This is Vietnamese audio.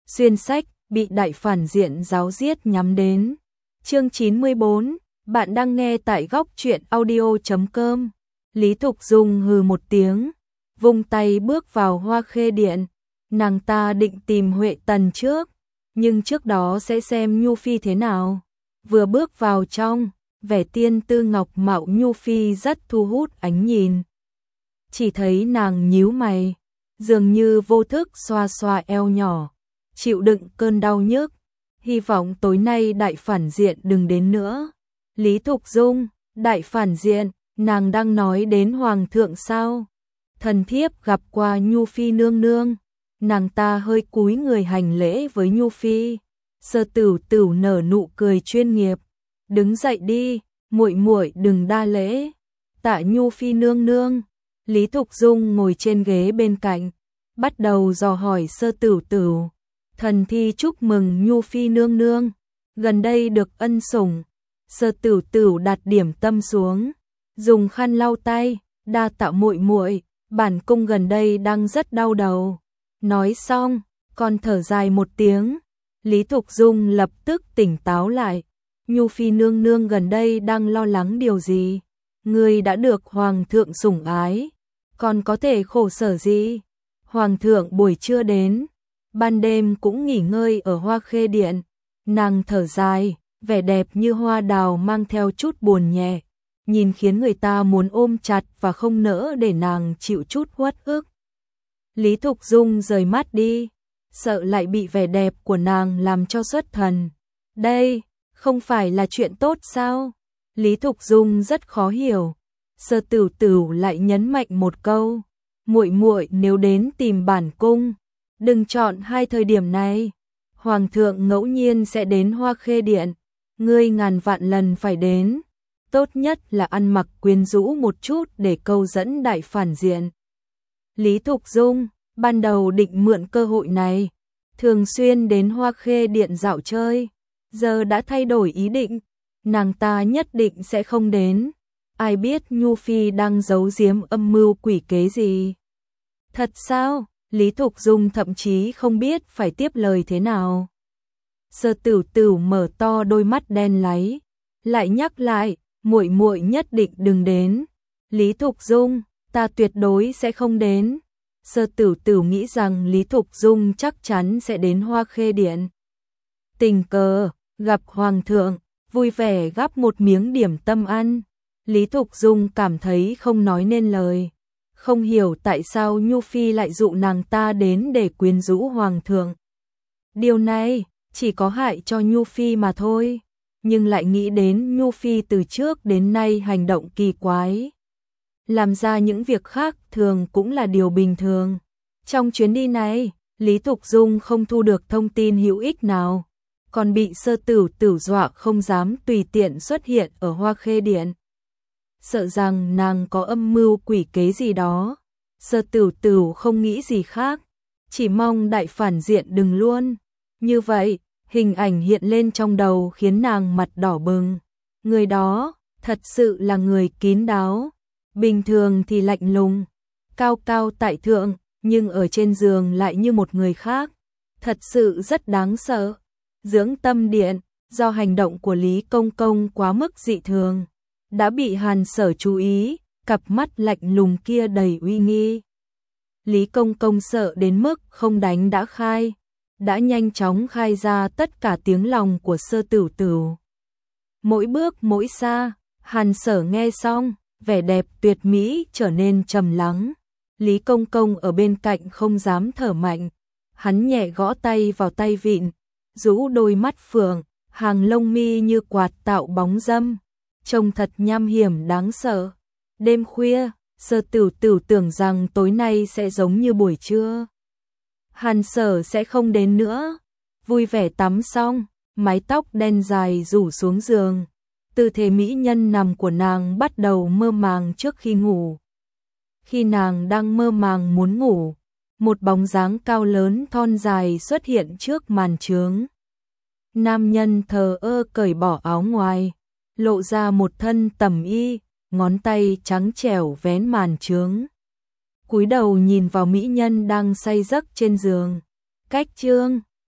Xuyên sách, bị đại phản diện giáo giết nhắm đến. Chương 94, bạn đang nghe tại góc truyện audio.com. Lý Thục Dung hừ một tiếng, vung tay bước vào Hoa Khê Điện. Nàng ta định tìm Huệ Tần trước, nhưng trước đó sẽ xem Nhu Phi thế nào. Vừa bước vào trong, vẻ tiên tư ngọc mạo Nhu Phi rất thu hút ánh nhìn. Chỉ thấy nàng nhíu mày, dường như vô thức xoa xoa eo nhỏ, chịu đựng cơn đau nhức, hy vọng tối nay đại phản diện đừng đến nữa. Lý Thục Dung, đại phản diện, nàng đang nói đến hoàng thượng sao? Thần thiếp gặp qua Nhu Phi nương nương. Nàng ta hơi cúi người hành lễ với Nhu Phi. Sơ Tửu Tửu nở nụ cười chuyên nghiệp, đứng dậy đi, muội muội đừng đa lễ. Tạ Nhu Phi nương nương. Lý Thục Dung ngồi trên ghế bên cạnh, bắt đầu dò hỏi Sơ Tửu Tửu. Thần thi chúc mừng Nhu Phi nương nương, gần đây được ân sủng. Sơ Tửu Tửu đặt điểm tâm xuống, dùng khăn lau tay, đa tạ muội muội, bản cung gần đây đang rất đau đầu. Nói xong, còn thở dài một tiếng. Lý Thục Dung lập tức tỉnh táo lại. Nhu Phi nương nương gần đây đang lo lắng điều gì? Ngươi đã được hoàng thượng sủng ái, còn có thể khổ sở gì? Hoàng thượng buổi trưa đến, ban đêm cũng nghỉ ngơi ở Hoa Khê Điện. Nàng thở dài, vẻ đẹp như hoa đào mang theo chút buồn nhẹ, nhìn khiến người ta muốn ôm chặt và không nỡ để nàng chịu chút uất ức. Lý Thục Dung rời mắt đi, sợ lại bị vẻ đẹp của nàng làm cho xuất thần. Đây, không phải là chuyện tốt sao? Lý Thục Dung rất khó hiểu. Sơ Tửu Tửu lại nhấn mạnh một câu, muội muội nếu đến tìm bản cung, đừng chọn hai thời điểm này. Hoàng thượng ngẫu nhiên sẽ đến Hoa Khê Điện, ngươi ngàn vạn lần phải đến. Tốt nhất là ăn mặc quyến rũ một chút để câu dẫn đại phản diện. Lý Thục Dung ban đầu định mượn cơ hội này, thường xuyên đến Hoa Khê Điện dạo chơi, giờ đã thay đổi ý định, nàng ta nhất định sẽ không đến. Ai biết Nhu Phi đang giấu giếm âm mưu quỷ kế gì? Thật sao? Lý Thục Dung thậm chí không biết phải tiếp lời thế nào. Sơ Tửu Tửu mở to đôi mắt đen láy, lại nhắc lại, muội muội nhất định đừng đến. Lý Thục Dung, ta tuyệt đối sẽ không đến. Sơ Tửu Tửu nghĩ rằng Lý Thục Dung chắc chắn sẽ đến Hoa Khê Điện. Tình cờ gặp hoàng thượng, vui vẻ gắp một miếng điểm tâm ăn. Lý Thục Dung cảm thấy không nói nên lời, không hiểu tại sao Nhu Phi lại dụ nàng ta đến để quyến rũ hoàng thượng. Điều này chỉ có hại cho Nhu Phi mà thôi, nhưng lại nghĩ đến Nhu Phi từ trước đến nay hành động kỳ quái, làm ra những việc khác thường cũng là điều bình thường. Trong chuyến đi này, Lý Thục Dung không thu được thông tin hữu ích nào, còn bị Sơ Tửu Tửu dọa không dám tùy tiện xuất hiện ở Hoa Khê Điện. Sợ rằng nàng có âm mưu quỷ kế gì đó. Sơ Tửu Tửu không nghĩ gì khác, chỉ mong đại phản diện đừng luôn. Như vậy, hình ảnh hiện lên trong đầu khiến nàng mặt đỏ bừng. Người đó thật sự là người kín đáo, bình thường thì lạnh lùng, cao cao tại thượng, nhưng ở trên giường lại như một người khác, thật sự rất đáng sợ. Dưỡng Tâm Điện, do hành động của Lý Công Công quá mức dị thường, đã bị Hàn Sở chú ý, cặp mắt lạnh lùng kia đầy uy nghi. Lý Công Công sợ đến mức không đánh đã khai, đã nhanh chóng khai ra tất cả tiếng lòng của Sơ Tửu Tửu. Mỗi bước mỗi xa, Hàn Sở nghe xong, vẻ đẹp tuyệt mỹ trở nên trầm lắng. Lý Công Công ở bên cạnh không dám thở mạnh, hắn nhẹ gõ tay vào tay vịn, rũ đôi mắt phượng, hàng lông mi như quạt tạo bóng dâm, trông thật nham hiểm đáng sợ. Đêm khuya, Sơ Tửu Tửu tưởng rằng tối nay sẽ giống như buổi trưa, Hàn Sở sẽ không đến nữa. Vui vẻ tắm xong, mái tóc đen dài rủ xuống giường, tư thế mỹ nhân nằm của nàng bắt đầu mơ màng trước khi ngủ. Khi nàng đang mơ màng muốn ngủ, một bóng dáng cao lớn thon dài xuất hiện trước màn chướng. Nam nhân thờ ơ cởi bỏ áo ngoài, lộ ra một thân tầm y, ngón tay trắng trẻo vén màn chướng. Cúi đầu nhìn vào mỹ nhân đang say giấc trên giường. Cách chương